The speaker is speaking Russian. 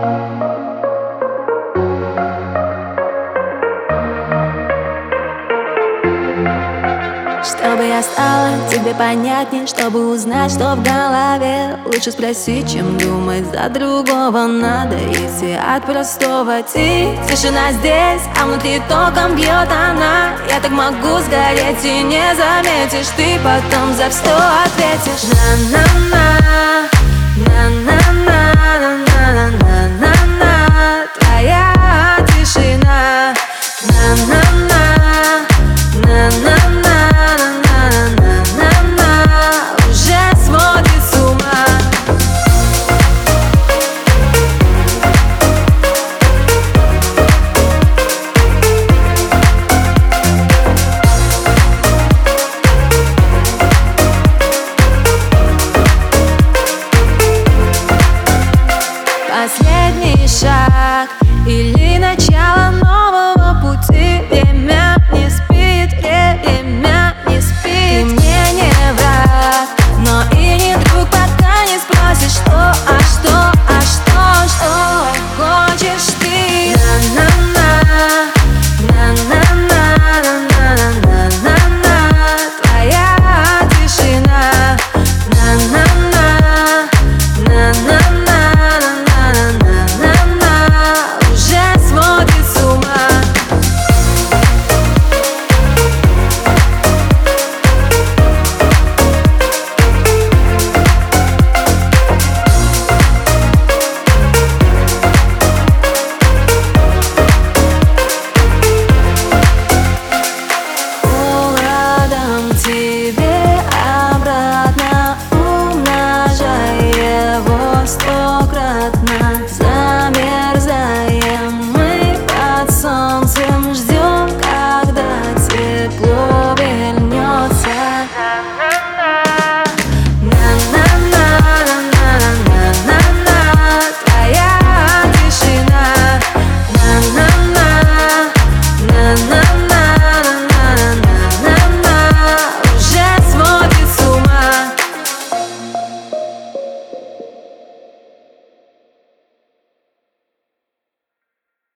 Чтобы я стала тебе понятнее, чтобы узнать, что в голове. Лучше спросить, чем думать, за другого надо идти от простого. Тишина здесь, а внутри током бьет она. Я так могу сгореть и не заметишь. Ты потом за все ответишь. На-на-на, на-на-на, на-на-на-на-на. Твоя тишина. На-на-на, на-на-на. Последний шаг или начало нового пути. Время не спит, время не спит. Ты мне не враг, но и не друг, пока не спросишь, что, а что.